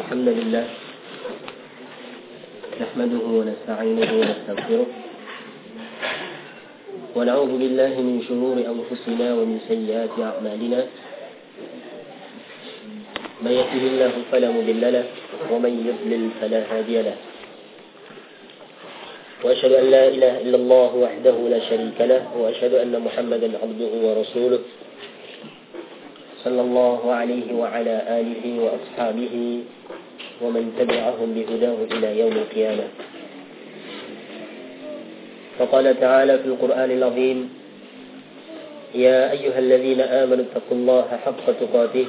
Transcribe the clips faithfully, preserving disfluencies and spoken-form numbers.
الحمد لله نحمده ونستعينه ونستغفره ونعوذ بالله من شرور أنفسنا ومن سيئات أعمالنا من يهده الله فلا مضل له ومن يضلل فلا هادي له وأشهد أن لا إله إلا الله وحده لا شريك له وأشهد أن محمدا عبده ورسوله صلى الله عليه وعلى آله وأصحابه ومن تبعهم بهداه إلى يوم القيامة. فقال تعالى في القرآن العظيم: يا أيها الذين آمنوا اتقوا الله حق تقاته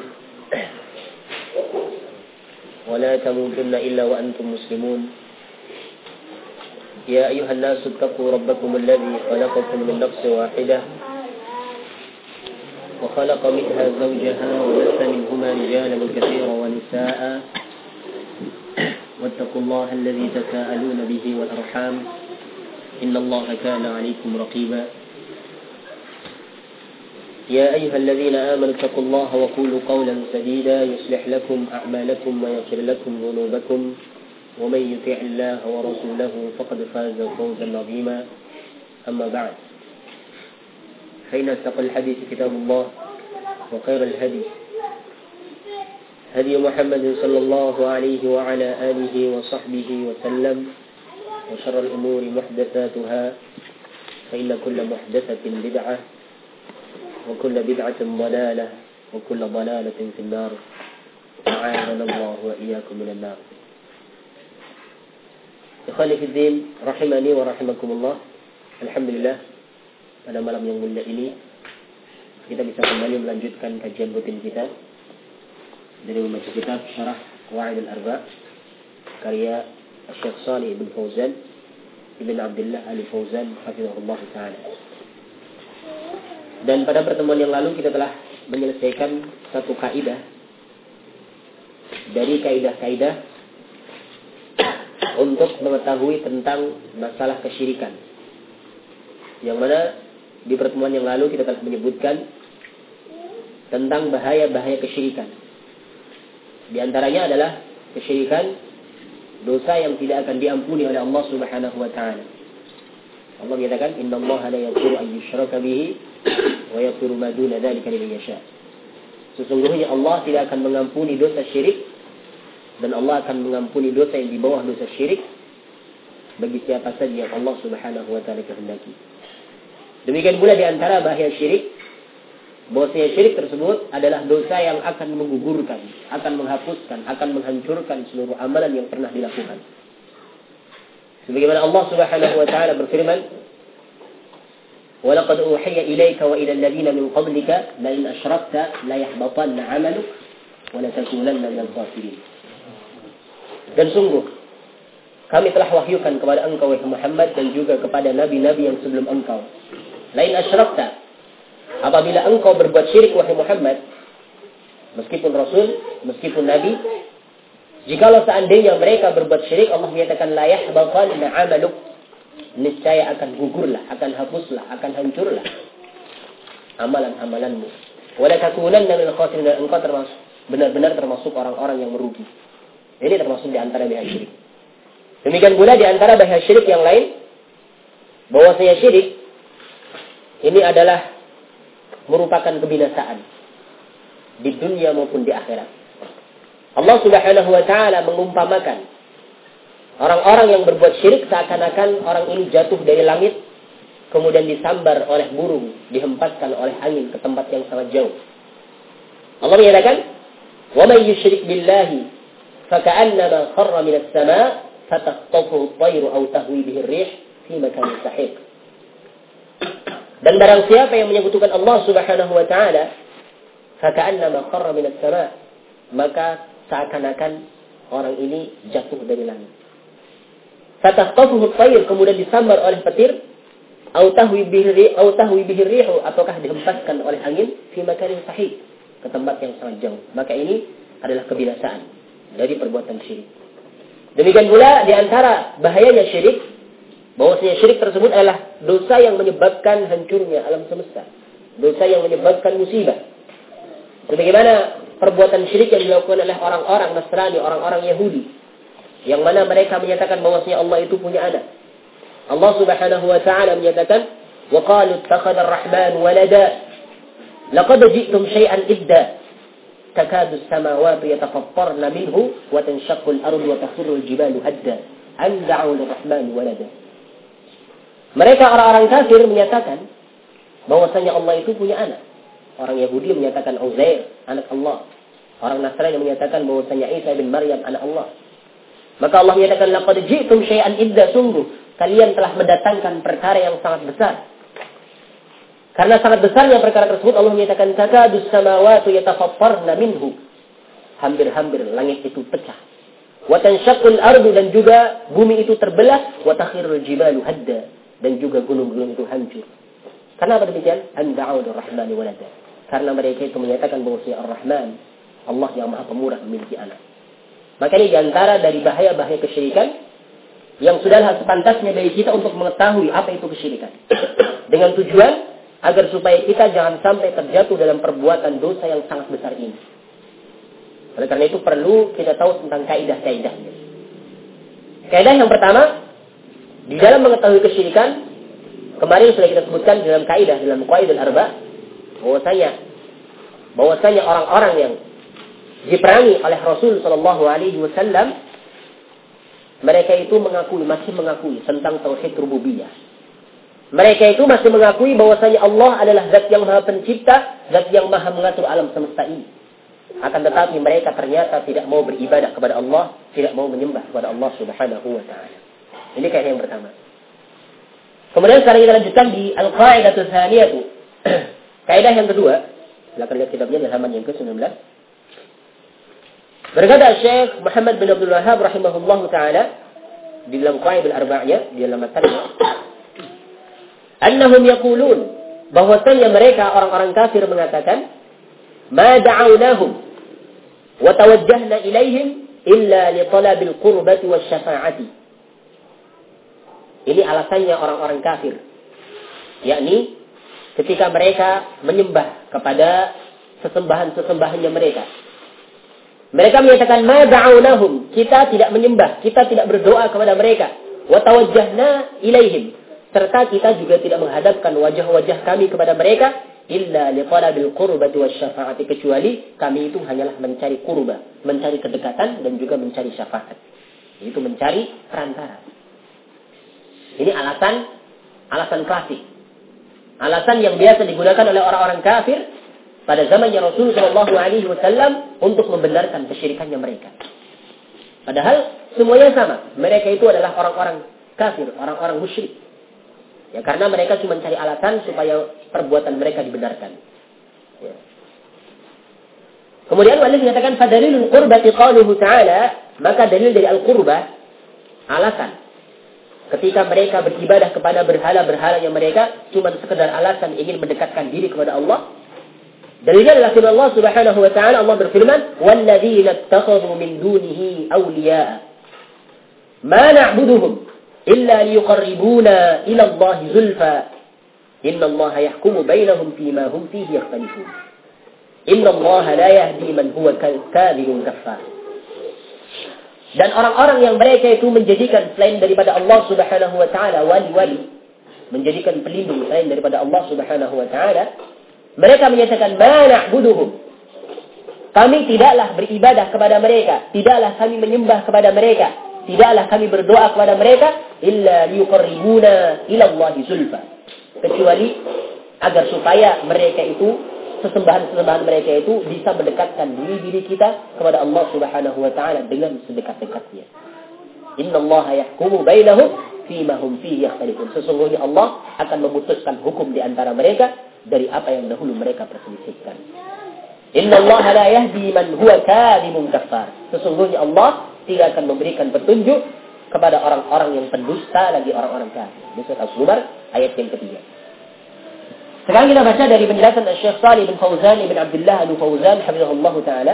ولا تموتن إلا وأنتم مسلمون. يا أيها الناس اتقوا ربكم الذي خلقكم من نفس واحدة وخلق منها زوجها وبث منهما رجالا كثيرا ونساء واتقوا الله الذي تساءلون به والأرحام إن الله كان عليكم رقيبا. يا أيها الذين آمنوا اتقوا الله وقولوا قولا سديدا يصلح لكم أعمالكم ويغفر لكم ذنوبكم ومن يطع الله ورسوله فقد فاز فوزا عظيما. أما بعد، فإن أصدق الحديث كتاب الله وخير الهدي هدي محمد صلى الله عليه وعلى آله وصحبه وسلم وشر الأمور محدثاتها فإن كل محدثة بدعة وكل بدعة ضلالة وكل ضلالة في النار أعاذنا الله وإياكم من النار. Ikhwani fi din, rahimani wa rahimakumullah. Alhamdulillah, pada malam yang mulia ini kita bisa kembali melanjutkan kajian rutin kita dari membaca kitab Syarah Qawaid al-Arba' karya Syekh Shalih bin Fauzan ibn Abdullah al-Fauzan hafizahullah ta'ala. Dan pada pertemuan yang lalu kita telah menyelesaikan satu kaidah dari kaidah-kaidah untuk mengetahui tentang masalah kesyirikan, yang mana di pertemuan yang lalu kita telah menyebutkan tentang bahaya-bahaya kesyirikan. Di antaranya adalah kesyirikan, dosa yang tidak akan diampuni oleh Allah Subhanahu wa taala. Allah menyatakan, "Innallaha la yaghfiru an yushraka bihi wa yaghfiru ma duna dzalika liman yasha." Sesungguhnya Allah tidak akan mengampuni dosa syirik, dan Allah akan mengampuni dosa yang di bawah dosa syirik bagi siapa saja yang Allah Subhanahu wa taala kehendaki. Demikian pula di antara bahaya syirik, bahwasanya syirik tersebut adalah dosa yang akan menggugurkan, akan menghapuskan, akan menghancurkan seluruh amalan yang pernah dilakukan. Sebagaimana Allah Subhanahu wa taala berfirman, "Wa laqad uhiya ilayka wa ila alladziina min qablika la in asyrakta la yahbatanna 'amaluk wa la takunanna minal khasirin." Dan sungguh kami telah wahyukan kepada engkau wahai Muhammad dan juga kepada nabi-nabi yang sebelum engkau. Lain asyrakta, apabila engkau berbuat syirik wahai Muhammad, meskipun rasul, meskipun nabi, jikalau seandainya mereka berbuat syirik, Allah menyatakan la yahbatanna 'amaluk, niscaya akan gugurlah, akan hapuslah, akan hancurlah amalan-amalanmu. Wa la takunanna minal khasirin, dan engkau termasuk benar-benar termasuk orang-orang yang merugi. Ini termasuk di antara bahaya syirik. Demikian pula di antara bahaya syirik yang lain, bahwasanya syirik ini adalah merupakan kebinasaan di dunia maupun di akhirat. Allah Subhanahu wa taala mengumpamakan orang-orang yang berbuat syirik seakan-akan orang ini jatuh dari langit kemudian disambar oleh burung, dihempaskan oleh angin ke tempat yang sangat jauh. Allah menyatakan, "Wa may yusyrik billahi فكأنما خر من السماء فتخطفه الطير أو تهوي به الريح في مكان سحيق." Dan barang siapa yang menyekutukan Allah Subhanahu wa taala, فكأنما خر من السماء, maka seakan-akan orang ini jatuh dari langit. فَتَخْطَفُهُ الطَّيْرُ, kemudian disambar oleh petir, أو تهوي به الريح, ataukah dihempaskan oleh angin, في مكان سحيق, ke tempat yang sangat jauh. Maka ini adalah kebinasaan dari perbuatan syirik. Demikian pula di antara bahayanya syirik, bahwasanya syirik tersebut adalah dosa yang menyebabkan hancurnya alam semesta, dosa yang menyebabkan musibah. Sebagaimana perbuatan syirik yang dilakukan oleh orang-orang Nasrani, orang-orang Yahudi, yang mana mereka menyatakan bahwasanya Allah itu punya anak. Allah Subhanahu wa taala menyatakan, "Wa qalu ittakhadha ar-rahman walada laqad ji'tum syai'an idda takadu as-samawati yatafattarna minhu wa tanshaqqu al-ardu wa takhirru al-jibalu hadda an da'u lir-rahman walada." Mereka orang-orang kafir menyatakan bahwasanya Allah itu punya anak. Orang Yahudi menyatakan Uzair anak Allah. Orang Nasrani menyatakan bahwasanya Isa bin Maryam anak Allah. Maka Allah menyatakan, laqad ji'tum syai'an idda, sungguh kalian telah mendatangkan perkara yang sangat besar. Karena sangat besarnya perkara tersebut, Allah menyatakan, takadus samawati yatafattarna minhu. Hampir-hampir langit itu pecah. Wa tanshaqqul ardu, dan juga bumi itu terbelah. Wa takhirrul jibalu hadda, dan juga gunung-gunung itu hancur. Kenapa demikian? An da'u lir-rahmani walada. Karena mereka itu menyatakan bahwasanya Ar-Rahman, Allah yang Maha Pemurah, memiliki anak. Maka ini diantara dari bahaya-bahaya kesyirikan yang sudahlah sepantasnya bagi kita untuk mengetahui apa itu kesyirikan. Dengan tujuan agar supaya kita jangan sampai terjatuh dalam perbuatan dosa yang sangat besar ini. Oleh karena itu perlu kita tahu tentang kaidah-kaidahnya. Kaidah yang pertama, di dalam mengetahui kesyirikan, kemarin sudah kita sebutkan dalam kaidah, dalam qaidul arba', bahwasanya bahwasanya orang-orang yang diperangi oleh Rasul sallallahu alaihi wasallam, mereka itu mengakui, masih mengakui tentang tauhid rububiyah. Mereka itu masih mengakui bahwasanya Allah adalah zat yang Maha Pencipta, zat yang Maha mengatur alam semesta ini. Akan tetapi mereka ternyata tidak mau beribadah kepada Allah, tidak mau menyembah kepada Allah Subhanahu wa taala. Ini kaidah yang pertama. Kemudian sekarang kita lanjutkan di al-qaidatu tsaniyatu. Kaidah yang kedua, silakan lihat kitabnya di halaman yang ke sembilan belas. Berkata Syekh Muhammad bin Abdul Wahhab rahimahullahu taala di dalam qaidul arba'nya, di dalam matanya, annahum yaqulun, bahwasanya mereka orang-orang kafir mengatakan, ma da'awnahum wa tawajjahna ilaihim illa li talabil qurbati wasyafa'ati. Ini alasannya orang-orang kafir, yakni ketika mereka menyembah kepada sesembahan-sesembahannya mereka. Mereka menyatakan, ma da'awnahum, kita tidak menyembah, kita tidak berdoa kepada mereka. Wa tawajjahna ilaihim, serta kita juga tidak menghadapkan wajah-wajah kami kepada mereka, illa li talabil qurbati wasyafa'ati, kecuali kami itu hanyalah mencari qurba, mencari kedekatan dan juga mencari syafaat. Itu mencari perantara. Ini alasan alasan klasik. Alasan yang biasa digunakan oleh orang-orang kafir pada zamannya Rasul sallallahu alaihi wasallam untuk membenarkan kesyirikannya mereka. Padahal semuanya sama. Mereka itu adalah orang-orang kafir, orang-orang musyrik. Ya, karena mereka cuma cari alasan supaya perbuatan mereka dibenarkan. Ya. Kemudian walid menyatakan fadalilul qurbati qaluhu ta'ala, maka dalil dari al-qurbah, alasan ketika mereka beribadah kepada berhala-berhala yang mereka cuma sekedar alasan ingin mendekatkan diri kepada Allah. Dalilnya adalah firman Allah Subhanahu wa taala. Allah berfirman, "Walladzina ittakhadhu min dunihi awliya'a ma na'buduhum illa liyuqarribuna ila Allahi zulfa inna Allaha yahkumu bainahum fima hum fihi yakhtalifun inna Allaha la yahdi man huwa kadhibun kaffar." Dan orang-orang yang mereka itu menjadikan selain daripada Allah Subhanahu wa taala wali-wali, menjadikan pelindung selain daripada Allah Subhanahu wa taala, mereka menyatakan, ma na'buduhum, kami tidaklah beribadah kepada mereka, tidaklah kami menyembah kepada mereka, tidaklah kami berdoa kepada mereka, illa liyuqarribuna ila Allahi zulfa, kecuali agar supaya mereka itu, sesembahan-sesembahan mereka itu bisa mendekatkan diri-diri kita kepada Allah Subhanahu wa taala dengan sedekat-dekatnya. Innallaha yahkumu bainahum fima hum fihi yakhtalifun. Sesungguhnya Allah akan memutuskan hukum di antara mereka dari apa yang dahulu mereka perselisihkan. Innallaha la yahdi man huwa kadhibun kaffar. Sesungguhnya Allah tidak akan memberikan petunjuk kepada orang-orang yang pendusta lagi orang-orang kafir. Di surat Al-Zumar ayat yang ketiga. Sekarang kita baca dari penjelasan Syekh Shalih bin Fauzan bin Abdullah Al-Fauzan hafizahullah taala.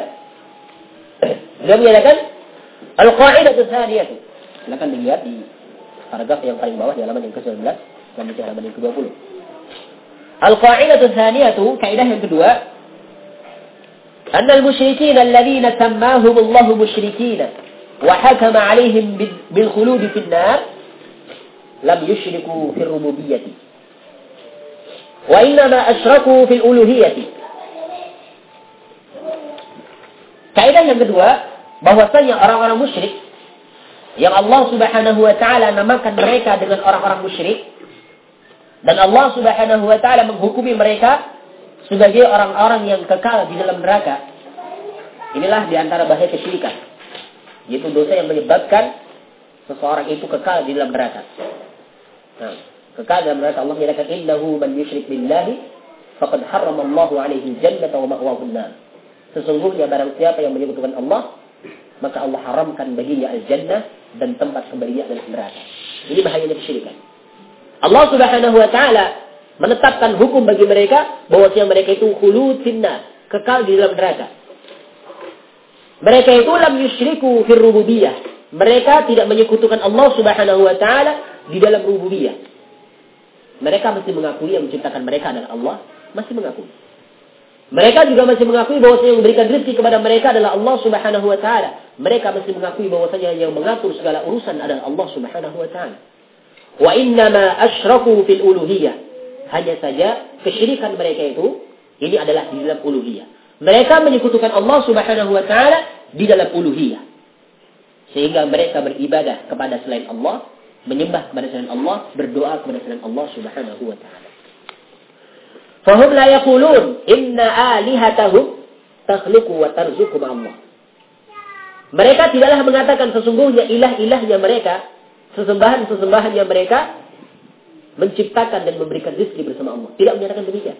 Beliau menyatakan al-qa'idatu tsaniyah. Silakan dilihat di paragraf yang paling bawah di halaman yang ke sembilan belas dan di halaman yang ke dua puluh. Al-qa'idatu tsaniyah, kaidah yang kedua, Annal musyrikin alladhina sammahum Allah musyrikin wa hakama 'alaihim bil khulud fin nar lam yusyriku fil rububiyyah. Wa innama asyraku fil uluhiyyah. Kaidah yang kedua, bahwasanya orang-orang musyrik yang Allah Subhanahu wa taala namakan mereka dengan orang-orang musyrik, dan Allah Subhanahu wa taala menghukumi mereka sebagai orang-orang yang kekal di dalam neraka. Inilah di antara bahaya kesyirikan, yaitu dosa yang menyebabkan seseorang itu kekal di dalam neraka. Nah, kekal dalam neraka, Allah menyatakan innahu man yusyrik billahi faqad harrama Allahu 'alaihi jannata wa ma'wahu an-nar. Sesungguhnya barang siapa yang menyekutukan Allah, maka Allah haramkan baginya al-jannah dan tempat kembalinya adalah neraka. Ini bahayanya kesyirikan. Allah Subhanahu wa taala menetapkan hukum bagi mereka bahwasanya mereka itu khulud finnar, kekal di dalam neraka. Mereka itu lam yusyriku fir rububiyyah. Mereka tidak menyekutukan Allah Subhanahu wa taala di dalam rububiyah. Mereka masih mengakui yang menciptakan mereka adalah Allah, masih mengakui. Mereka juga masih mengakui bahwasanya yang memberikan rezeki kepada mereka adalah Allah Subhanahu wa taala. Mereka masih mengakui bahwasanya yang mengatur segala urusan adalah Allah Subhanahu wa taala. Wa innama asyraku fil uluhiyah. Hanya saja kesyirikan mereka itu ini adalah di dalam uluhiyah. Mereka menyekutukan Allah Subhanahu wa taala di dalam uluhiyah. Sehingga mereka beribadah kepada selain Allah, menyembah kepada selain Allah, berdoa kepada selain Allah Subhanahu wa taala. Fahum la yaqulun inna alihatahum takhluqu wa tarzuqu ma'allah. Mereka tidaklah mengatakan sesungguhnya ilah-ilahnya mereka, sesembahan-sesembahannya mereka menciptakan dan memberikan rezeki bersama Allah. Tidak menyatakan demikian.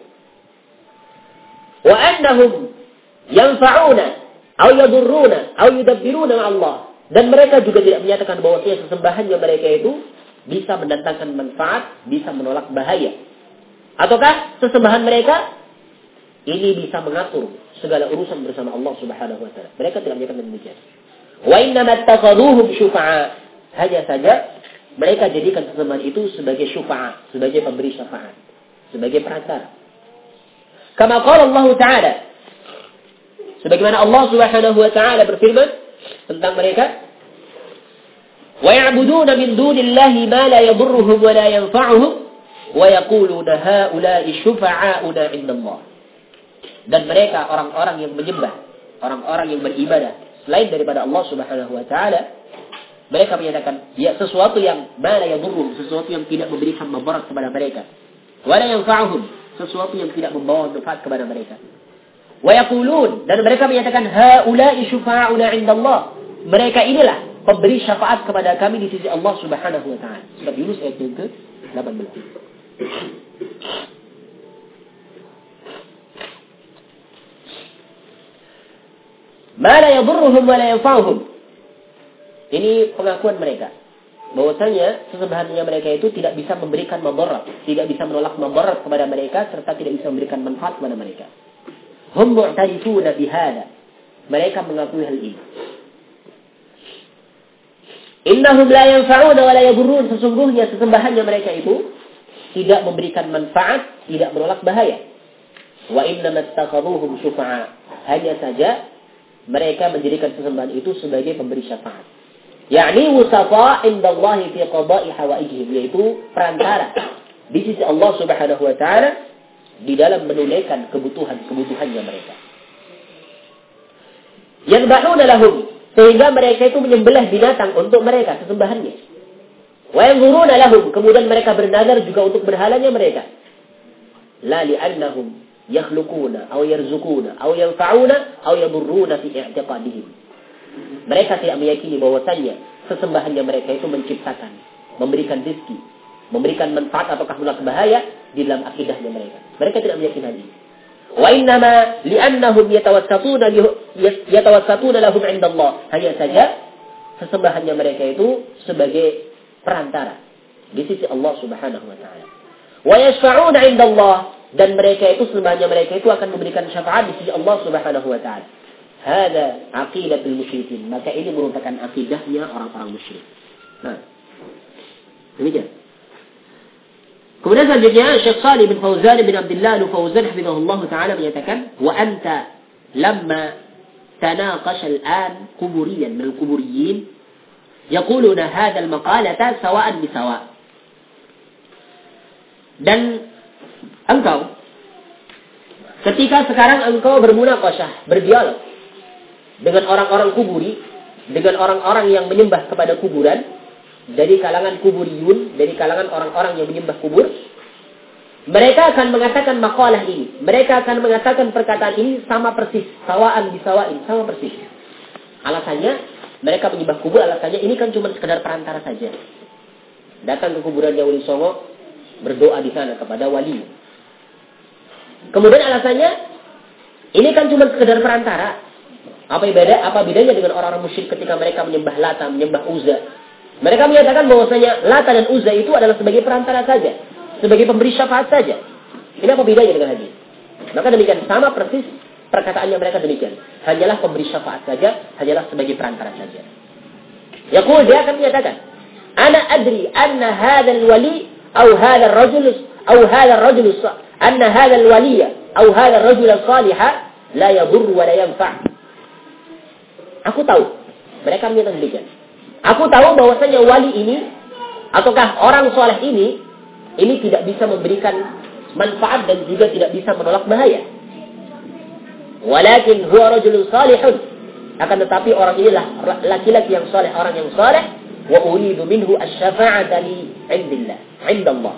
Wa annahum yanfa'una aw yadurruna aw yudabbiruna Allah. Dan mereka juga tidak menyatakan bahwa sesembahannya mereka itu bisa mendatangkan manfaat, bisa menolak bahaya. Ataukah sesembahan mereka ini bisa mengatur segala urusan bersama Allah Subhanahu wa taala. Mereka tidak menyatakan demikian. Wa innama ittakhadhuhum syufa'a. Hanya saja mereka jadikan sesembahan itu sebagai syufa'a, sebagai pemberi syafaat, sebagai perantara. Kama qala Allah Ta'ala, sebagaimana Allah Subhanahu wa taala berfirman tentang mereka, wa ya'buduna min dunillahi ma la yadurruhum wa la yanfa'uhum wa yaquluna haula'i syufa'auna 'indallah. Dan mereka orang-orang yang menyembah, orang-orang yang beribadah selain daripada Allah Subhanahu wa taala, mereka menyatakan ya sesuatu yang ma la yadurruhum, sesuatu yang tidak memberikan mudarat kepada mereka, wa la yanfa'uhum, sesuatu yang tidak membawa manfaat kepada mereka. Wa yaqulun, dan mereka menyatakan haula'i syufa'auna 'indallah. Mereka inilah pemberi syafaat kepada kami di sisi Allah Subhanahu wa taala. Surat Yunus ayat yang ke delapan belas. Ma la yadurruhum wa la yanfa'uhum. Ini pengakuan mereka bahwasanya sesembahannya mereka itu tidak bisa memberikan madarat, tidak bisa menolak madarat kepada mereka, serta tidak bisa memberikan manfaat kepada mereka. Hum mu'tarifuna bihada. Mereka mengakui hal ini. Innahum la yanfa'una wa la yadurrun. Sesungguhnya sesembahannya mereka itu tidak memberikan manfaat, tidak menolak bahaya. Wa innama ittakhadhuhum syufa'a. Hanya saja mereka menjadikan sesembahan itu sebagai pemberi syafaat. Yakni wusafa indallahi fi qada'i hawaijihim, yaitu perantara di sisi Allah Subhanahu wa taala di dalam menunaikan kebutuhan-kebutuhannya mereka. Yadbahuna lahum, sehingga mereka itu menyembelih binatang untuk mereka sesembahannya. Wa yanzuruna lahum, kemudian mereka bernazar juga untuk berhalanya mereka. La li'annahum yakhluquna aw yarzuquna aw yanfa'una aw yadurruna fi i'tiqadihim. Mereka tidak meyakini bahwasannya sesembahannya mereka itu menciptakan, memberikan rezeki, memberikan manfaat ataukah menolak bahaya di dalam akidahnya mereka. Mereka tidak meyakini hal ini. Wa innama li'annahum yatawassatuna yatawassatuna lahum 'indallah. Hanya saja sesembahannya mereka itu sebagai perantara di sisi Allah Subhanahu wa taala. Wa yashfa'una 'indallah, dan mereka itu sesembahannya mereka itu akan memberikan syafaat di sisi Allah Subhanahu wa taala. Hada aqidatul musyrikin. Maka ini merupakan akidahnya orang-orang musyrik. Nah, demikian. Kemudian selanjutnya Syekh Shalih bin Fauzan bin Abdullah Al-Fauzan hafizahullah taala menyatakan, wa anta lamma tanaqasha al-an quburiyan min al-quburiyin yaquluna hadha al-maqalata sawa'an bi sawa'. Dan engkau ketika sekarang engkau bermunaqashah, berdialog dengan orang-orang kuburi, dengan orang-orang yang menyembah kepada kuburan, dari kalangan kuburiyun, dari kalangan orang-orang yang menyembah kubur, mereka akan mengatakan maqalah ini. Mereka akan mengatakan perkataan ini sama persis, sawaan bisawain, sama persis. Alasannya, mereka menyembah kubur, alasannya ini kan cuma sekedar perantara saja. Datang ke kuburannya Wali Songo, berdoa di sana kepada wali. Kemudian alasannya, ini kan cuma sekedar perantara. Apa beda? Apa bedanya dengan orang-orang musyrik ketika mereka menyembah Lata, menyembah Uzza? Mereka menyatakan bahwasanya Lata dan Uzza itu adalah sebagai perantara saja, sebagai pemberi syafaat saja. Ini apa bedanya dengan hadis? Maka demikian, sama persis perkataannya mereka demikian. Hanyalah pemberi syafaat saja, hanyalah sebagai perantara saja. Yaqul, dia akan menyatakan, ana adri anna hadzal wali atau hadzal rajul atau hadzal rajul anna hadzal waliya atau hadzal rajul salihah la yadur wa la yanfa'. Aku tahu, mereka menyatakan demikian. Aku tahu bahwasanya wali ini ataukah orang soleh ini ini tidak bisa memberikan manfaat dan juga tidak bisa menolak bahaya. Walakin huwa rajulun salihun, akan tetapi orang inilah laki-laki yang soleh, orang yang soleh. Wa uridu minhu asy-syafa'ata li 'indillah, 'indallah.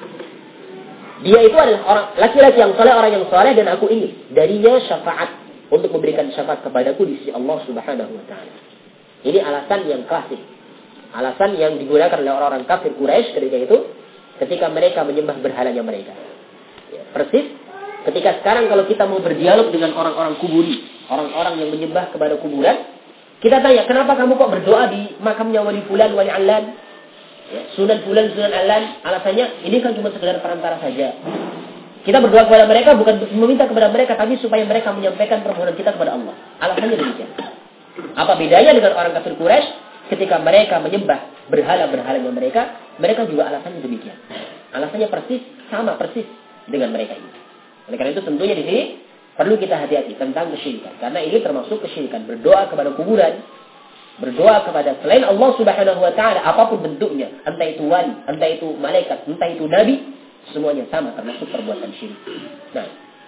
Dia itu adalah orang laki-laki yang soleh, orang yang soleh, dan aku ingin darinya syafaat untuk memberikan syafaat kepadaku di sisi Allah Subhanahu wa taala. Ini alasan yang klasik. Alasan yang digunakan oleh orang-orang kafir Quraisy ketika itu, ketika mereka menyembah berhalanya mereka. Ya, persis ketika sekarang kalau kita mau berdialog dengan orang-orang kuburi, orang-orang yang menyembah kepada kuburan, kita tanya, kenapa kamu kok berdoa di makamnya wali fulan, wali allan, ya, sunan fulan, sunan allan? Alasannya, ini kan cuma sekedar perantara saja. Kita berdoa kepada mereka bukan meminta kepada mereka, tapi supaya mereka menyampaikan permohonan kita kepada Allah. Alasannya demikian. Apa bedanya dengan orang kafir Quraisy ketika mereka menyembah berhala-berhalanya mereka? Mereka juga alasannya demikian. Alasannya persis, sama persis dengan mereka ini. Oleh karena itu tentunya di sini perlu kita hati-hati tentang kesyirikan. Karena ini termasuk kesyirikan. Berdoa kepada kuburan, berdoa kepada selain Allah Subhanahu wa taala, apapun bentuknya, entah itu wali, entah itu malaikat, entah itu nabi, semuanya sama, termasuk perbuatan syirik. Nah,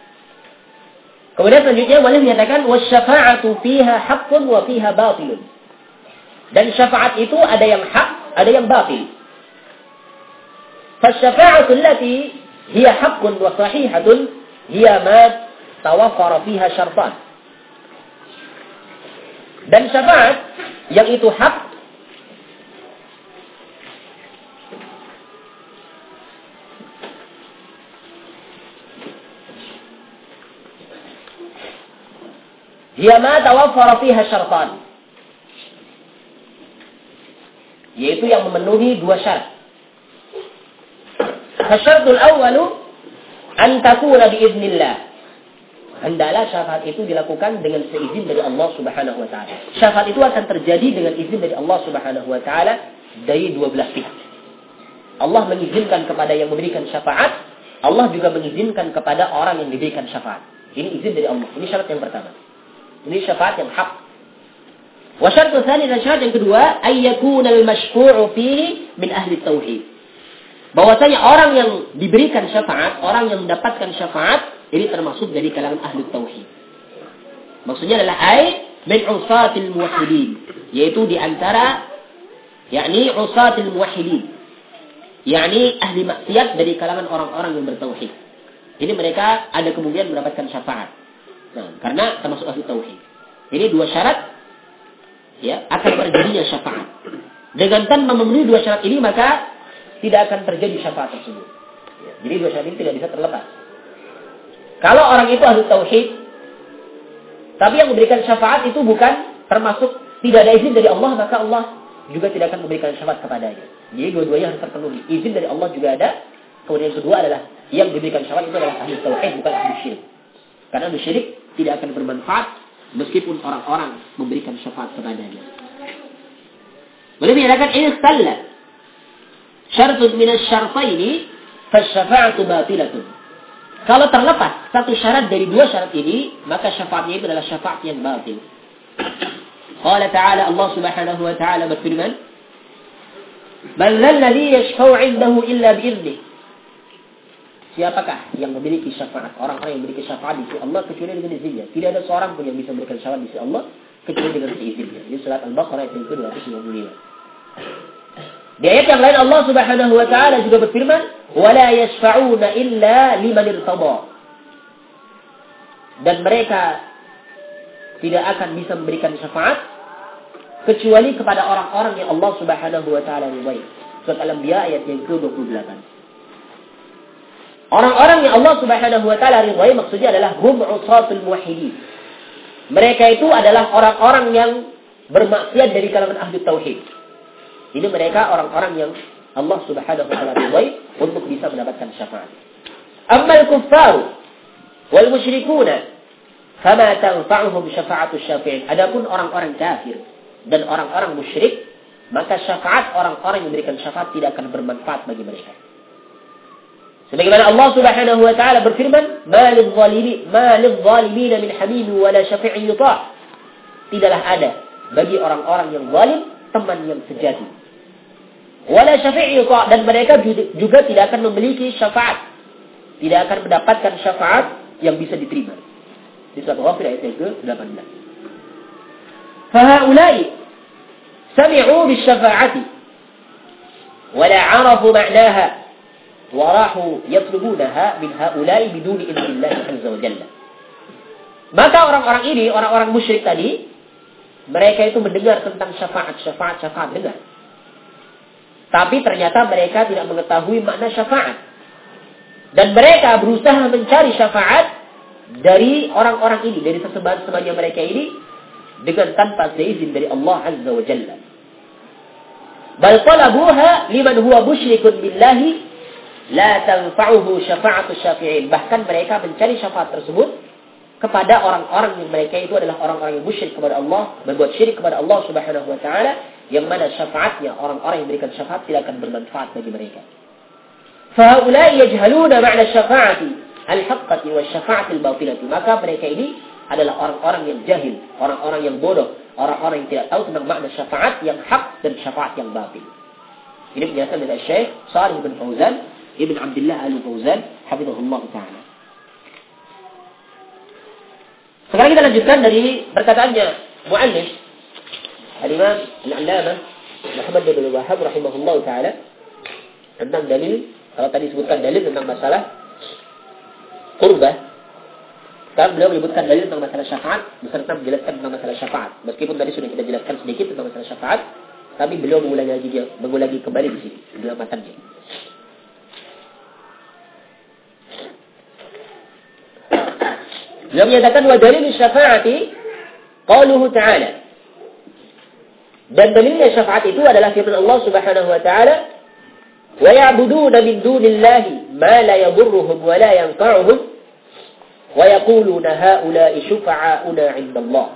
kemudian selanjutnya wali menyatakan wasyafa'atu fiha haqqun wa fiha batilun. Dan syafaat itu ada yang hak, ada yang batil. Fasyafa'atu allati hiya haqqun wa sahihatun hiya ma tawaffara fiha syartan. Dan syafaat yang itu hak hiya ma tawaffara fiha syartan, yaitu yang memenuhi dua syarat. Asyaratul awwalu an takuna biiznillah. Hendaklah syafaat itu dilakukan dengan seizin dari Allah Subhanahu wa taala. Syafaat itu akan terjadi dengan izin dari Allah Subhanahu wa taala dari dua belah pihak. Allah mengizinkan kepada yang memberikan syafaat, Allah juga mengizinkan kepada orang yang diberikan syafaat. Ini izin dari Allah. Ini syarat yang pertama. Ini syafaat yang hak. Wa syartu tsani, dan syarat yang kedua, ayyakuna al-masyfu'u fihi min ahli tauhid. Bahwasanya orang yang diberikan syafaat, orang yang mendapatkan syafaat, ini termasuk dari kalangan ahli tauhid. Maksudnya adalah ay min usatil muwahhidin, yaitu di antara yakni usatil muwahhidin, yakni ahli maksiat dari kalangan orang-orang yang bertauhid. Ini mereka ada kemungkinan mendapatkan syafaat. Nah, karena termasuk ahli tauhid. Ini dua syarat ya akan terjadinya syafaat. Dengan tanpa memenuhi dua syarat ini maka tidak akan terjadi syafaat tersebut. Ya, jadi dua syarat ini tidak bisa terlepas. Kalau orang itu ahli tauhid, tapi yang memberikan syafaat itu bukan termasuk tidak ada izin dari Allah, maka Allah juga tidak akan memberikan syafaat kepadanya. Jadi dua-duanya harus terpenuhi. Izin dari Allah juga ada. Kemudian yang kedua adalah yang diberikan syafaat itu adalah ahli tauhid, bukan ahli syirik. Karena ahli syirik tidak akan bermanfaat meskipun orang-orang memberikan syafaat kepadanya. Boleh dikatakan ini salah. Syaratun min asy-syartaini fasyafa'atu batilatun. Kalau terlepas satu syarat dari dua syarat ini, maka syafaatnya itu adalah syafaat yang batil. Qala ta'ala, Allah Subhanahu wa ta'ala berfirman, "Man dzal ladzi yashfa'u 'indahu illa bi'idzni." Siapakah yang memiliki syafaat? Orang-orang yang memiliki syafaat di sisi Allah kecuali dengan izinnya. Tidak ada seorang pun yang bisa memberikan syafaat di sisi Allah kecuali dengan izinnya. Ini surat Al-Baqarah ayat yang kedua ratus lima puluh lima. Di ayat yang lain Allah Subhanahu wa taala juga berfirman, "Wa la yashfa'una illa liman irtada." Dan mereka tidak akan bisa memberikan syafaat kecuali kepada orang-orang yang Allah Subhanahu wa taala ridhai. Surat Al-Anbiya ayat yang ke dua puluh delapan. Orang-orang yang Allah Subhanahu wa taala ridhai maksudnya adalah hum usatul muwahhidin. Mereka itu adalah orang-orang yang bermaksiat dari kalangan ahli tauhid. Ini mereka orang-orang yang Allah Subhanahu wa taala ridhai untuk bisa mendapatkan syafaat. Ammal kuffaru wal musyrikuna fama tanfa'uhum syafa'atus syafi'in. Adapun orang-orang kafir dan orang-orang musyrik, maka syafaat orang-orang yang memberikan syafaat tidak akan bermanfaat bagi mereka. Sebagaimana Allah Subhanahu wa taala berfirman, "Ma lidh-dhalimin ma lidh-dhalimin min hamim wa la syafi'in yuta'." Tidaklah ada bagi orang-orang yang zalim teman yang sejati. Wala syafi'in yuta', dan mereka juga tidak akan memiliki syafaat. Tidak akan mendapatkan syafaat yang bisa diterima. Di surat Ghafir ayat yang ke delapan belas. Fa haula'i sami'u bisyafa'ati wa la 'arafu ma'naha warahu yatlubunaha min haula'i biduni idznillah azza wa jalla. Maka orang-orang ini, orang-orang musyrik tadi, mereka itu mendengar tentang syafaat, syafaat, syafaat dengar. Tapi ternyata mereka tidak mengetahui makna syafaat. Dan mereka berusaha mencari syafaat dari orang-orang ini, dari sesembahan-sembahan mereka ini, dengan tanpa seizin dari Allah azza wa jalla. Bal talabuha liman huwa musyrikun billahi la tanfa'uhu syafa'atu syafi'in. Bahkan mereka mencari syafaat tersebut kepada orang-orang yang mereka itu adalah orang-orang yang musyrik kepada Allah, berbuat syirik kepada Allah Subhanahu wa taala, yang mana syafaatnya orang-orang yang memberikan syafaat tidak akan bermanfaat bagi mereka. Fa haula'i yajhaluna ma'na syafa'ati al-haqqati wa syafa'ati al-batilati. Maka mereka ini adalah orang-orang yang jahil, orang-orang yang bodoh, orang-orang yang tidak tahu tentang makna syafaat yang hak dan syafaat yang batil. Ini penjelasan dari Syekh Shalih bin Fauzan Ibn Abdullah Al-Fauzan hafizahullah ta'ala. Sekarang kita lanjutkan dari perkataannya muallif Al-Imam Al-Allamah Muhammad bin Wahhab rahimahullah ta'ala tentang dalil. Kalau tadi disebutkan dalil tentang masalah qurbah, sekarang beliau menyebutkan dalil tentang masalah syafaat beserta menjelaskan tentang masalah syafaat. Meskipun tadi sudah kita jelaskan sedikit tentang masalah syafaat, tapi beliau mengulangi lagi, mengulangi kembali di sini dalam matanya. Beliau menyatakan wa dalil syafaati qauluhu ta'ala. Dan dalilnya syafaat itu adalah firman Allah Subhanahu wa ta'ala, wa ya'buduna min dunillahi ma la yadurruhum wa la yanfa'uhum wa yaquluna haula'i syufa'auna 'inda Allah.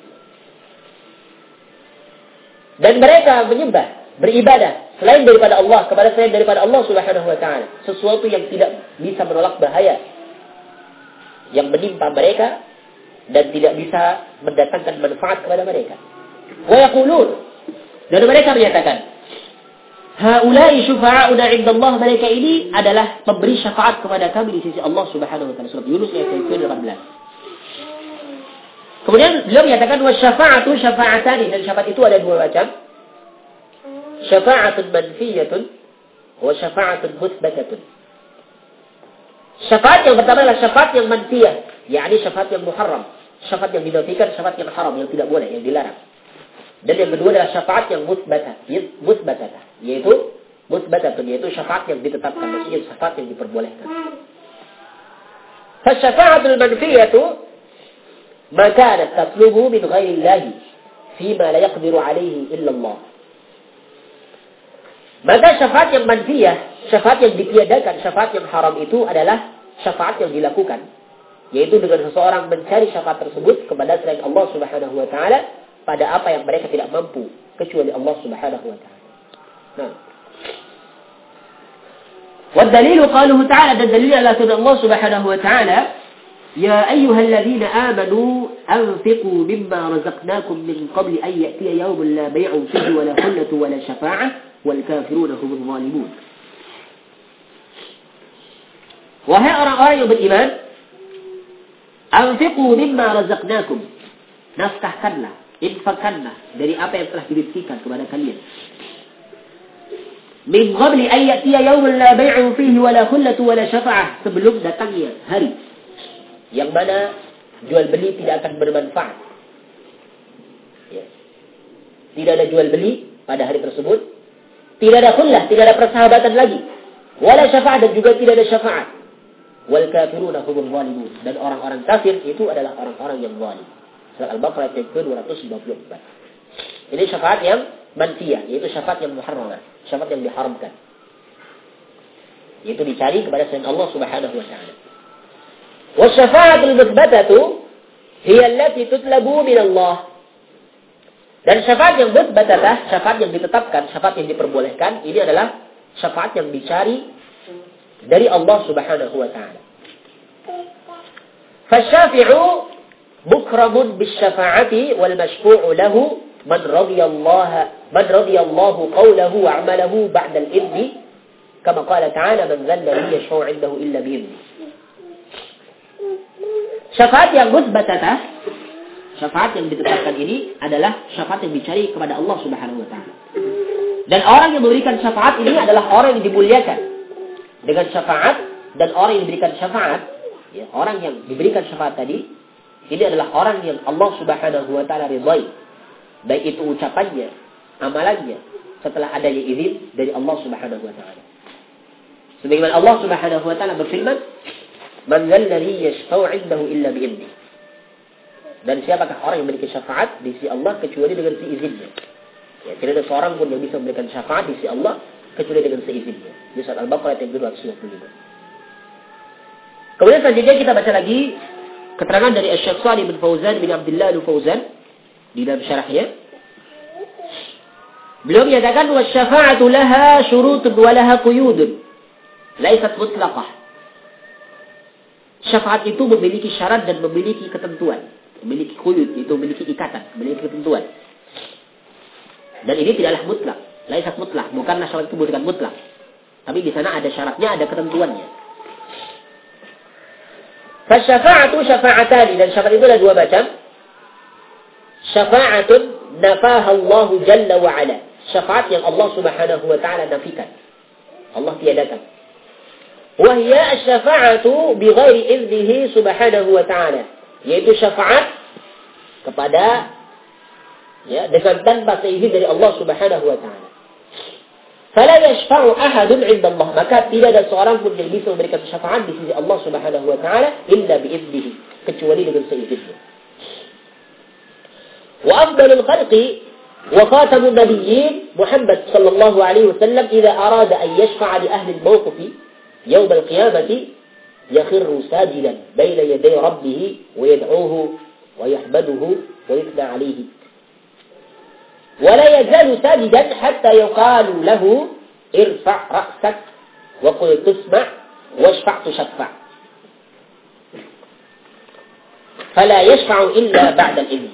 Dan mereka menyembah, beribadah selain daripada Allah, kepada selain daripada Allah Subhanahu wa ta'ala, sesuatu yang tidak bisa menolak bahaya yang menimpa mereka dan tidak bisa mendatangkan manfaat kepada mereka. Wa yaqulun, dan mereka menyatakan, haula'i syufa'auna 'inda Allah, mereka ini adalah pemberi syafaat kepada kami di sisi Allah Subhanahu wa taala. Surat Yunus ayat ke delapan belas. Kemudian beliau menyatakan wa syafa'atu syafa'atani, dan syafaat itu ada dua macam. Syafa'atun manfiyatun wa syafa'atun mutsbatatun. Syafaat yang pertama adalah syafaat yang manfiyah, yakni syafaat yang muharram, syafaat yang dinafikan, syafaat yang haram, yang tidak boleh, yang dilarang. Dan yang kedua adalah syafaat yang musbatah, musbatah, yaitu musbatatun, yaitu syafaat yang ditetapkan, maksudnya syafaat yang diperbolehkan. Fasyafa'atul manfiyatu ma kanat tatlubu min ghairi Allah fima la yaqdiru alaihi illa Allah. Maka syafaat yang manfiyah, syafaat yang ditiadakan, syafaat yang haram itu adalah syafaat yang dilakukan, yaitu dengan seseorang mencari syafaat tersebut kepada selain Allah Subhanahu wa taala pada apa yang mereka tidak mampu kecuali Allah Subhanahu wa taala. Nah, والدليل قوله تعالى الدليل على firman Allah Subhanahu wa ta'ala يا أيها الذين آمنوا أنفقوا مما رزقناكم من قبل أن يأتي يوم لا بيع فيه ولا خلة ولا شفاعة والكافرون هم الظالمون. Wahai orang-orang yang beriman, anfiqu mimma razaqnakum, nafkahkanlah, infakkanlah dari apa yang telah diberikan kepada kalian. Min qabli an ya'tiya yawmun la bay'un fihi wala khullatu wala syafa'ah, sebelum datangnya hari yang mana jual beli tidak akan bermanfaat. Ya. Tidak ada jual beli pada hari tersebut. Tidak ada khullah, tidak ada persahabatan lagi. Wala syafa'ah, dan juga tidak ada syafaat. Wal kafiruna humul zalimun, dan orang-orang kafir itu adalah orang-orang yang zalim. Surah Al-Baqarah ayat dua ratus lima puluh empat. Ini syafaat yang manfiyah, yaitu syafaat yang muharramah, syafaat yang diharamkan. Itu dicari kepada selain Allah Subhanahu wa ta'ala. Wasyafa'atul muthbatatu hiya allati tutlabu min Allah. Dan syafaat yang muthbatah, syafaat yang ditetapkan, syafaat yang diperbolehkan, ini adalah syafaat yang dicari dari Allah Subhanahu wa ta'ala. Fasyafi'u mukramun bisyafa'ati wal mashfu'u lahu man radiyallahu man radiyallahu qawlahu wa 'amalahu ba'da al-idni kama qala ta'ala man dhanna alladhi yashfa'u 'indahu illa bi'idhnihi. Syafaat yang muthbatah, syafaat yang ditetapkan ini adalah syafaat yang dicari kepada Allah Subhanahu wa ta'ala. Dan orang yang memberikan syafaat ini adalah orang yang dimuliakan dengan syafaat, dan orang yang diberikan syafaat, ya, orang yang diberikan syafaat tadi, ini adalah orang yang Allah Subhanahu wa ta'ala ridai, baik itu ucapannya, amalannya, setelah adanya izin dari Allah Subhanahu wa ta'ala. Sebagaimana Allah Subhanahu wa ta'ala berfirman, man dzalladzi yashfa'u 'indahu illa bi'idhnihi. Dan siapakah orang yang memiliki syafaat di sisi Allah kecuali dengan seizinnya? Ya, tidak ada seorang pun yang bisa memberikan syafaat di sisi Allah kecuali dengan seizinnya. Di surat Al-Baqarah ayat dua ratus lima puluh lima. Kemudian selanjutnya kita baca lagi keterangan dari Asy-Syaikh Shalih bin Fauzan bin Abdullah Al-Fauzan di dalam syarahnya. Beliau menyatakan wasyafa'atu laha syurutun wa laha quyudun laysat mutlaqah. Syafaat itu memiliki syarat dan memiliki ketentuan, memiliki quyud, itu memiliki ikatan, memiliki ketentuan. Dan ini tidaklah mutlak, laisat mutlak, bukanlah syarat itu bukan mutlak. Tapi di sana ada syaratnya, ada ketentuannya. Fasyafa'atu syafa'atani, dan syafaat itu ada dua macam. Syafa'atun nafaha Allah Jalla wa Ala, syafaat yang Allah Subhanahu wa ta'ala nafikan, Allah tiadakan. Wahia syafa'atu bighairi iznihi Subhanahu wa ta'ala, yaitu syafaat kepada, ya, dengan tanpa seizin dari Allah Subhanahu wa ta'ala. Fala yashfa'u ahadun 'inda Allah, maka tidak ada seorang pun yang bisa memberikan syafaat di sisi Allah Subhanahu wa ta'ala illa biiznihi, kecuali dengan seizinnya. Wa afdalul khalqi wa khatamun nabiyyin Muhammad sallallahu alaihi wasallam idza arada an yashfa'a li ahli al-mawqif yawm al-qiyamati yakhirru sajidan bayna yaday rabbih wa yad'uhu wa yahmaduhu wa yuthna 'alayhi. ولا يزال ساجدا حتى يقال له ارفع رأسك وقل تسمع واشفع تشفع فلا يشفع إلا بعد الإذن.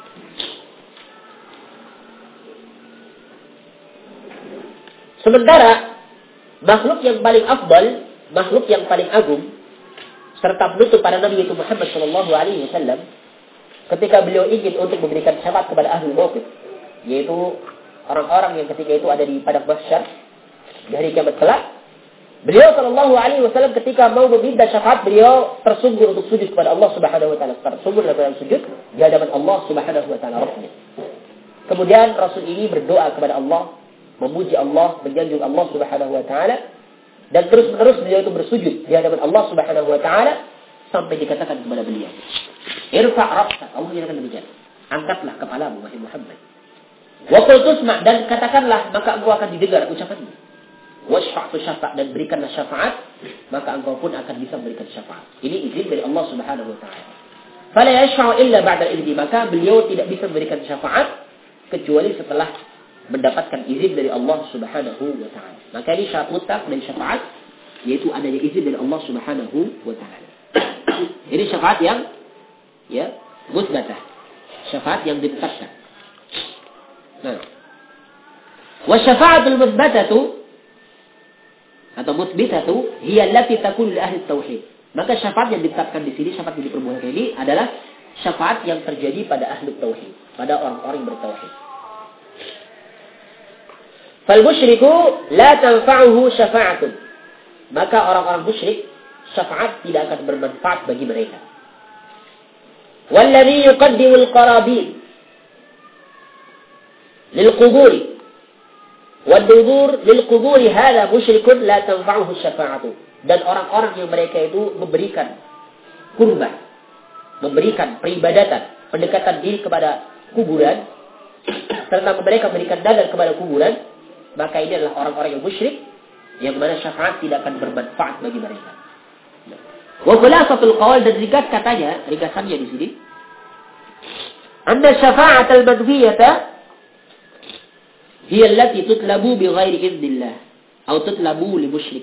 Sementara makhluk yang paling afdal, makhluk yang paling agung serta penutup pada Nabi itu Muhammad sallallahu alaihi wasallam, ketika beliau ingin untuk memberikan syafaat kepada ahli mauqif, yaitu orang-orang yang ketika itu ada di padang mahsyar dari kiamat kelak, beliau sallallahu alaihi wasallam ketika mau meminta syafaat, beliau tersunggur untuk sujud kepada Allah Subhanahu wa taala, tersunggur dalam sujud di hadapan Allah Subhanahu wa taala Rabbnya. Kemudian Rasul ini berdoa kepada Allah, memuji Allah, menjanjung Allah Subhanahu wa taala, dan terus-menerus beliau itu bersujud di hadapan Allah Subhanahu wa taala sampai dikatakan kepada beliau, irfa' ra'sak, Allah menyatakan demikian, angkatlah kepalamu wahai Muhammad. Wa qul tusma', dan katakanlah maka engkau akan didengar ucapanmu. Washfa' syafa', dan berikanlah syafaat maka engkau pun akan bisa memberikan syafaat. Ini izin dari Allah Subhanahu wa taala. Fala yashfa'u illa ba'da idzni, maka beliau tidak bisa memberikan syafaat kecuali setelah mendapatkan izin dari Allah Subhanahu wa taala. Maka ini syarat mutlak dan syafaat yaitu adanya izin dari Allah Subhanahu wa taala. Ini syafaat yang ya musbatah, syafaat yang ditetapkan. Nah, wa syafa'atul musbatatu atau musbitatu hiya allati takun li ahli tauhid. Maka syafaat yang ditetapkan di sini, syafaat yang diperbolehkan ini adalah syafaat yang terjadi pada ahli tauhid, pada orang-orang yang bertauhid. Fal musyriku la tanfa'uhu syafa'atun. Maka orang-orang musyrik syafaat tidak akan bermanfaat bagi mereka. Walladhi yuqaddimu al-qarabin lil quburi wad-dudur lil quburi hadha musyrikun la tanfa'uhu syafa'atu. Dan orang-orang yang mereka itu memberikan kurban, memberikan peribadatan, pendekatan diri kepada kuburan, serta mereka memberikan nadar kepada kuburan, maka ini adalah orang-orang yang musyrik, yang mana syafaat tidak akan bermanfaat bagi mereka. Wa khulasatul qaul, dan ringkas katanya, ringkasannya di sini, anna syafa'at al-madhiyata hiya allati tutlabu bi ghairi idznillah atau tutlabu li musyrik.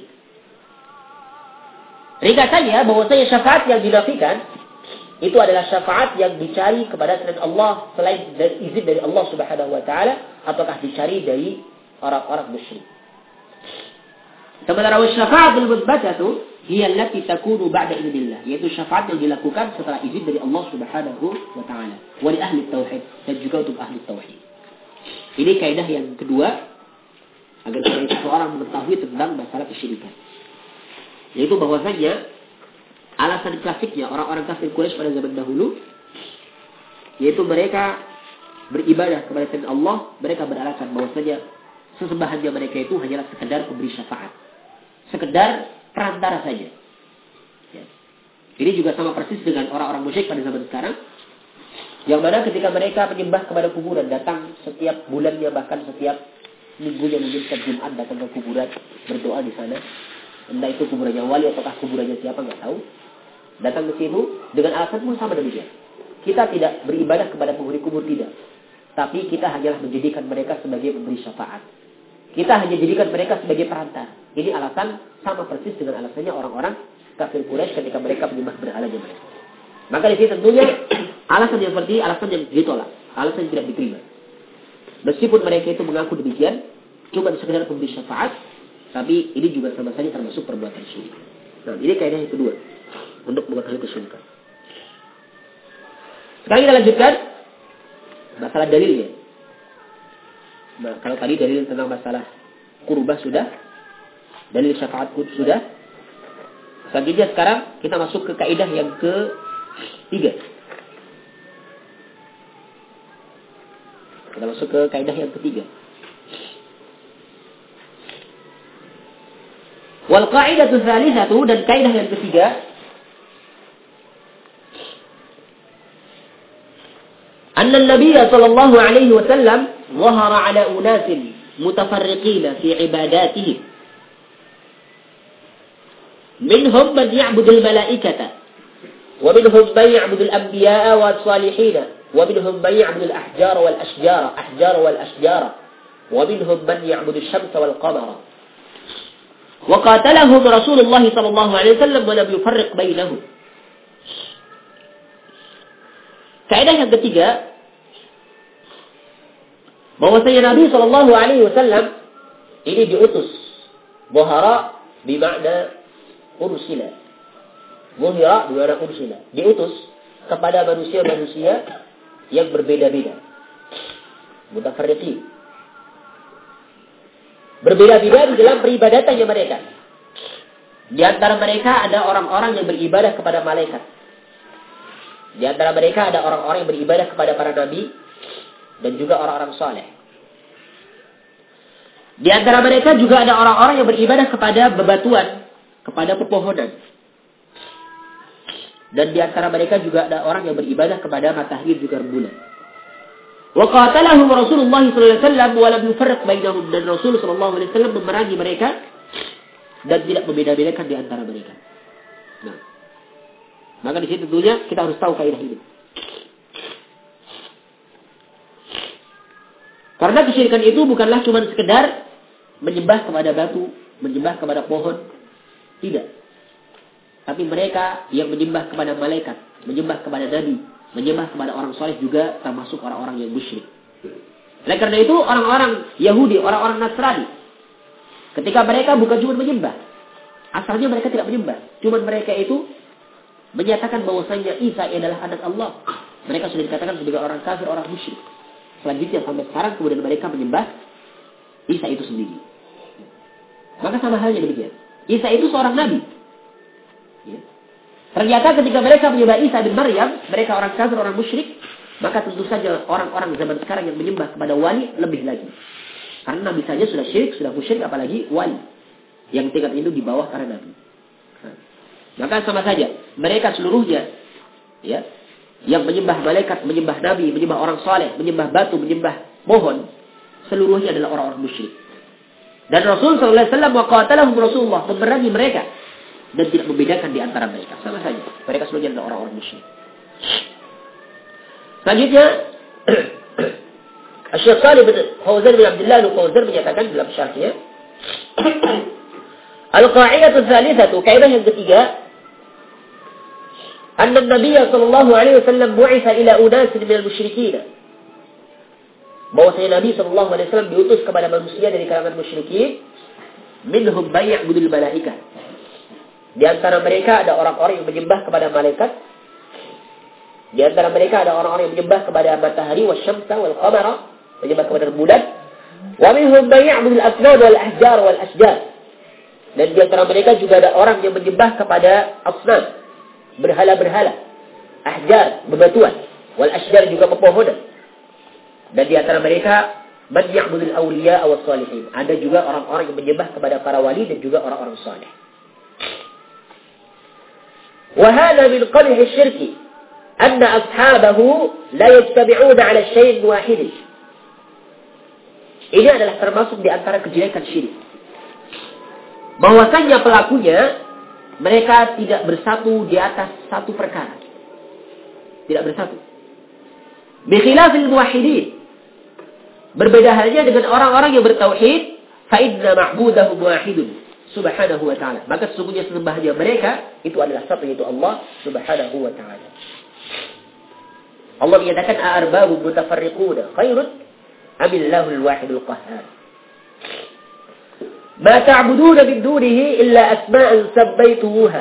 Ringkasannya bahwasanya syafaat yang dinafikan itu adalah syafaat yang dicari kepada selain Allah, selain dari izin dari Allah Subhanahu wa taala, ataukah dicari dari orang-orang musyrik. Sementara syafaatul mutsbatatu hiya allati takunu ba'da idznillah, yaitu syafaat yang dilakukan setelah izin dari Allah Subhanahu wa taala, wa li ahli tauhid, dan juga untuk ahli tauhid. Ini kaidah yang kedua agar seseorang mengetahui tentang masalah kesyirikan. Yaitu bahwasanya alasan klasiknya orang-orang kafir Quraisy pada zaman dahulu, yaitu mereka beribadah kepada selain Allah, mereka beralasan bahwasanya sesembahannya mereka itu hanyalah sekedar pemberi syafaat, sekedar perantara saja. Ya. Ini juga sama persis dengan orang-orang musyrik pada zaman sekarang, yang mana ketika mereka menyembah kepada kuburan, datang setiap bulannya, bahkan setiap minggunya, mungkin setiap Jumat datang ke kuburan, berdoa di sana. Entah itu kuburannya wali ataukah kuburannya siapa, nggak tahu. Datang ke situ dengan alasan pun sama demikian. Kita tidak beribadah kepada penghuni kubur, tidak. Tapi kita hanyalah menjadikan mereka sebagai pemberi syafaat. Kita hanya jadikan mereka sebagai perantara. Ini alasan sama persis dengan alasannya orang-orang kafir Quraisy ketika mereka menyembah berhala mereka. Maka di sini tentunya alasan yang seperti alasan yang ditolak, alasan yang tidak diterima. Meskipun mereka itu mengaku demikian, cuma sekedar pemberi syafaat, tapi ini juga sama saja termasuk perbuatan syirik. Nah, ini kaidah yang kedua untuk mengetahui kesyirikan. Sekarang kita lanjutkan masalah dalilnya. Nah, kalau tadi dalil tentang masalah qurbah sudah, dalil syafaat sudah. Selanjutnya sekarang kita masuk ke kaidah yang ketiga. Kita masuk ke kaidah yang ketiga. Wal qa'idatu tsalitsatu, dan kaidah yang ketiga, anna an-nabiy sallallahu alaihi wasallam dhahara ala unasin mutafarriqin fi ibadatihim, minhum man ya'budu al-malaikata wa minhum man ya'budu al-anbiya'a was-salihin wa minhum man ya'budu al-ahjara wal-ashjara ahjara wal-ashjara wa minhum man ya'budu asy-syamsa wal-qamara. وقاتلهم رسول الله صلى الله عليه وسلم ولم يفرق بينهم. Kaidah yang ketiga, bahwasanya Nabi sallallahu alaihi wasallam ini diutus. Dhahara bermakna ursila. Dhahara bermakna ursila. Diutus kepada manusia-manusia yang berbeda-beda. Mutafarriqin. Berbeda-beda di dalam peribadatannya mereka. Di antara mereka ada orang-orang yang beribadah kepada malaikat. Di antara mereka ada orang-orang yang beribadah kepada para nabi dan juga orang-orang saleh. Di antara mereka juga ada orang-orang yang beribadah kepada bebatuan, kepada pepohonan. Dan di antara mereka juga ada orang yang beribadah kepada matahari juga rembulan. Wa qatalahum Rasulullah sallallahu alaihi wasallam wa lam yufarriq bainahum, dan Rasul sallallahu alaihi wasallam memerangi mereka dan tidak membeda-bedakan di antara mereka. Nah, maka di sini tentunya kita harus tahu kaidah ini. Karena kesyirikan itu bukanlah cuma sekedar menyembah kepada batu, menyembah kepada pohon, Tidak. Tapi mereka yang menyembah kepada malaikat, menyembah kepada nabi, menyembah kepada orang soleh juga termasuk orang-orang yang musyrik. Oleh karena itu orang-orang Yahudi, orang-orang Nasrani, ketika mereka bukan cuma menyembah, asalnya mereka tidak menyembah, cuma mereka itu menyatakan bahwasanya Isa adalah anak Allah. Mereka sudah dikatakan sebagai orang kafir, orang musyrik. Selanjutnya sampai sekarang kemudian mereka menyembah Isa itu sendiri. Maka sama halnya demikian. Isa itu seorang nabi. Ya. Ternyata ketika mereka menyembah Isa bin Maryam, mereka orang kafir, orang musyrik, maka tentu saja orang-orang zaman sekarang yang menyembah kepada wali lebih lagi. Karena nabi saja sudah syirik, sudah musyrik, apalagi wali. Yang tingkat itu di bawah para nabi. Nah. Maka sama saja, mereka seluruhnya, ya, yang menyembah malaikat, menyembah nabi, menyembah orang saleh, menyembah batu, menyembah pohon, seluruhnya adalah orang-orang musyrik. Dan Rasul sallallahu alaihi wasallam waqatalahum Rasulullah, memerangi mereka dan tidak membedakan di antara mereka. Sama saja, mereka seluruhnya adalah orang-orang musyrik. Selanjutnya, Syekh Shalih bin Fauzan bin Abdullah Al-Fauzan menyatakan dalam syarahnya, Al-qa'idatu tsalitsatu, kaidah yang ketiga, anna Nabi sallallahu alaihi wasallam bu'itsa ila unasin minal musyrikin. Bahwasanya Nabi sallallahu alaihi wasallam diutus kepada manusia dari kalangan musyrikin, minhum may ya'budul malaikah. Di antara mereka ada orang-orang yang menyembah kepada malaikat. Di antara mereka ada orang-orang yang menyembah kepada matahari, wasyamsa wal qamara, menyembah kepada bulan. Wa minhum may ya'budul asnam wal ahjar wal asjar. Dan di antara mereka juga ada orang yang menyembah kepada asnam, berhala-berhala, ahjar, bebatuan, wal asjar juga pepohonan. Dan di antara mereka man ya'budul awliya aw shalihin. Ada juga orang-orang yang menyembah kepada para wali dan juga orang-orang saleh. Wa hadha min qabih asy-syirk anna ashabahu la yajtami'una 'ala syai'in wahid. Ini adalah termasuk di antara kejelekan syirik. Bahwasanya pelakunya mereka tidak bersatu di atas satu perkara. Tidak bersatu. Bi khilafil muwahhidin. Berbeda halnya dengan orang-orang yang bertauhid, fa inna ma'budahum wahidun subhanahu wa ta'ala. Maka sesungguhnya sembahnya mereka itu adalah satu, yaitu Allah subhanahu wa ta'ala. Allah menyatakan a'arbabu mutafarriquna khairun amillahu al-wahidul qahhar. Ma ta'buduna min dunihi illa asma'an sabbaitumuha.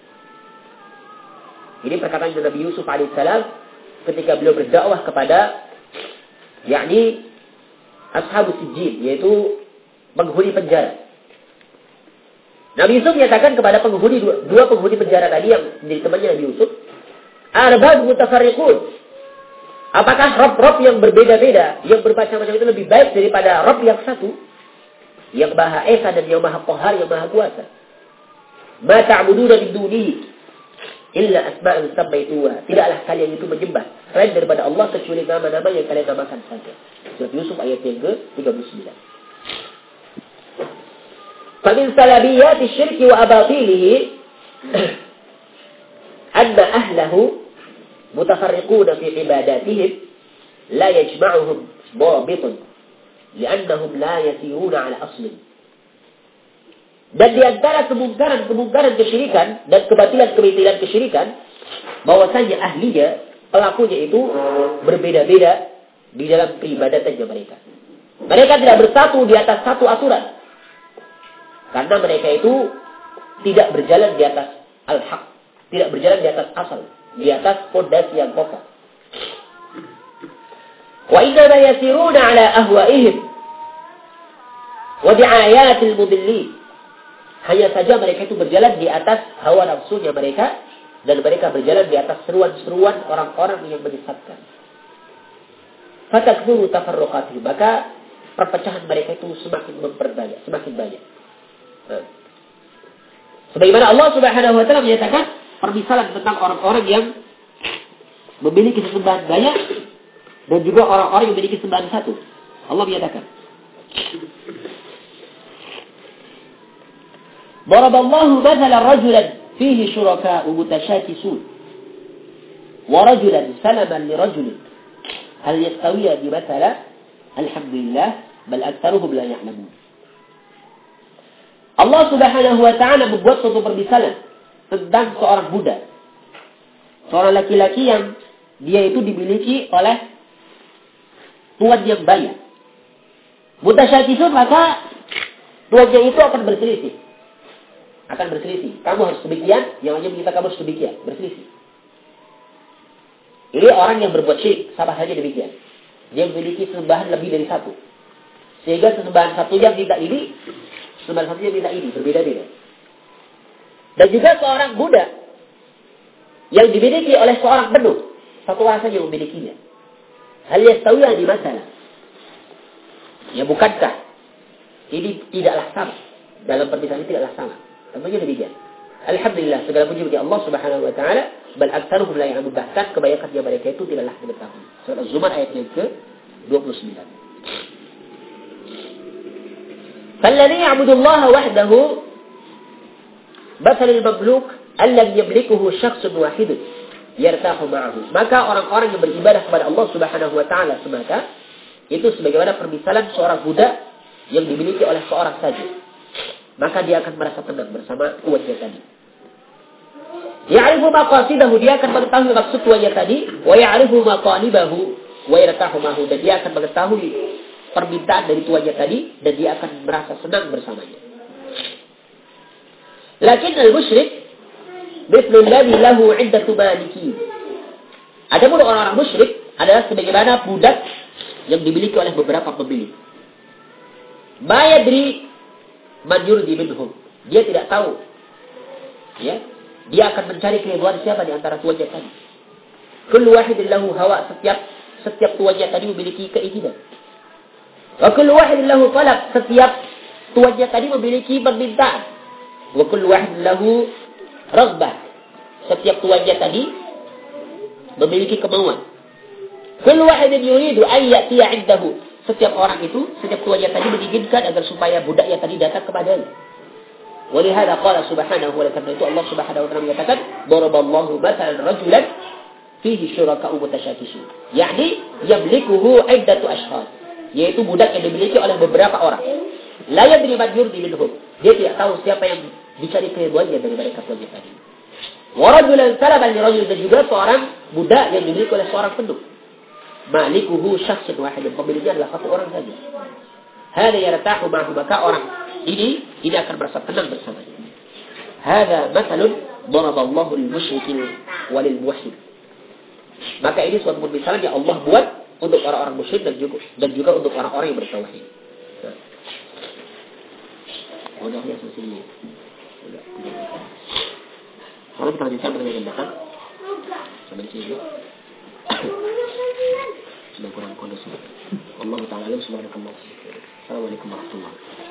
Ini perkataan Nabi Yusuf alaihissalam ketika beliau berdakwah kepada yakni Ashabus Sijjin, yaitu penghuni penjara. Nabi Yusuf menyatakan kepada penghuni dua, dua penghuni penjara tadi yang menjadi temannya Nabi Yusuf, arbab mutafarriqun. Apakah rob-rob yang berbeda-beda, yang bermacam-macam itu lebih baik daripada rob yang satu, yang Maha Esa dan yang Maha Qahhar, yang Maha Kuasa? Ma ta'buduna min dunihi illa asma'an sammaituha. Tidaklah kalian itu menyembah selain daripada Allah kecuali nama-nama yang kalian namakan saja. Surat Yusuf ayat yang ke tiga puluh sembilan. Famin salabiyati syirki wa abatilihi anna ahlahu mutafarriquna fi ibadatihim la yajma'uhum dhabitun li'annahum la yasiruna ala aslin. Dan di antara kemungkaran-kemungkaran kesyirikan dan kebatilan-kebatilan kesyirikan, bahwasanya ahlinya, pelakunya itu berbeda-beda di dalam peribadatannya mereka. Mereka tidak bersatu di atas satu aturan. Karena mereka itu tidak berjalan di atas al-haq. Tidak berjalan di atas asal. Di atas fondasi yang kokoh. Wa innama yasiruna ala ahwa'ihim wa di'ayatil mudillin. Hanya saja mereka itu berjalan di atas hawa nafsunya mereka. Dan mereka berjalan di atas seruan-seruan orang-orang yang menyesatkan. Fatakthuru tafarruqatihim. Maka perpecahan mereka itu semakin memperbanyak, semakin banyak. Nah. Sebagaimana Allah Subhanahu wa taala menyatakan permisalan tentang orang-orang yang memiliki sesembahan banyak dan juga orang-orang yang memiliki sembahan satu. Allah menyatakan, Daraballahu mathalan rajulan fihi syuraka'u mutashakisun wa rajulan salaman li rajulin hal yastawiyani mathala alhamdulillah bal aktsaruhum la ya'lamun. Allah Subhanahu wa taala membuat suatu permisalan tentang seorang budak. Seorang laki-laki yang dia itu dimiliki oleh tuan yang baik. Mutasyakisun, maka tuannya itu akan berselisih. Akan berselisih. Kamu harus demikian, yang lainnya minta kamu harus demikian. Berselisih. Ini orang yang berbuat syirik, sama saja demikian. Dia memiliki sembahan lebih dari satu. Sehingga sesembahan satunya minta ini, sesembahan satunya minta ini. Berbeda-beda. Dan juga seorang budak yang dimiliki oleh seorang penuh. Satu orang saja yang memilikinya. Hal yastawiya di masalah. Ya bukankah ini tidaklah sama. Dalam permisalan ini tidaklah sama. Tentunya demikian. Alhamdulillah, segala puji bagi Allah Subhanahu wa taala. Bal aktsaruhum la ya'lamun, bahkan kebanyakan dari mereka itu tidaklah mengetahui. Surah Az-Zumar ayat yang ke dua puluh sembilan. Falladhi ya'budu Allah wahdahu batal al-mamluk alladhi yamlikuhu syakhsun wahid yartahu ma'ahu. Maka orang-orang yang beribadah kepada Allah Subhanahu wa taala semata itu sebagaimana permisalan seorang budak yang dimiliki oleh seorang saja. Maka dia akan merasa tenang bersama tuannya tadi. Ya'rifu maqasidahu, dia akan mengetahui maksud tuannya tadi, wa ya'rifu maqalibahu wa yartahu ma'ahu, dan dia akan mengetahui permintaan dari tuannya tadi dan dia akan merasa senang bersamanya. Lakin al-musyrik mithlu alladhi lahu 'iddatu maliki. Adapun orang-orang musyrik adalah sebagaimana budak yang dimiliki oleh beberapa pemilik. Ma yadri man yurdi minhum. Dia tidak tahu. Ya, dia akan mencari keridhaan siapa di antara tuannya tadi. Kullu wahidin lahu hawa, setiap setiap tuannya tadi memiliki keinginan. Wa kullu wahidin lahu talab, setiap tuannya tadi memiliki permintaan. Wa kullu wahidin lahu raghbah, setiap tuannya tadi memiliki kemauan. Kullu wahidin yuridu an ya'tiya 'indahu, setiap orang itu, setiap tuannya tadi menginginkan agar supaya budaknya tadi datang kepadanya. Walihada qala subhanahu wa ta'ala, itu Allah Subhanahu wa ta'ala mengatakan, daraballahu mathalan rajulan fihi syuraka'u mutasyakisun. Yani yamlikuhu 'iddatu ashkhas, yaitu budak yang dimiliki oleh beberapa orang. La yadri man yurdi minhum, dia tidak tahu siapa yang dicari keridhaannya dari mereka tuannya tadi. Wa rajulan talaban li rajul, dan juga seorang budak yang dimiliki oleh seorang penduduk. Malikuhu syakhsun wahid, pemiliknya adalah satu orang saja. Hada yartahu ma'ahu, maka orang ini ini akan merasa tenang bersamanya. Hada mathalun daraballahu lil musyrikin wa lil muwahhid. Maka ini suatu permisalan yang Allah buat untuk orang-orang musyrik dan juga dan juga untuk orang-orang yang bertauhid. Udah ya selesai. Udah. Sekarang kita lanjutkan pertanyaan yang belakang. Sampai di sini dulu. Sudah kurang kondusif. Allah Ta'ala alam subhanakallah. Assalamualaikum warahmatullahi wabarakatuh.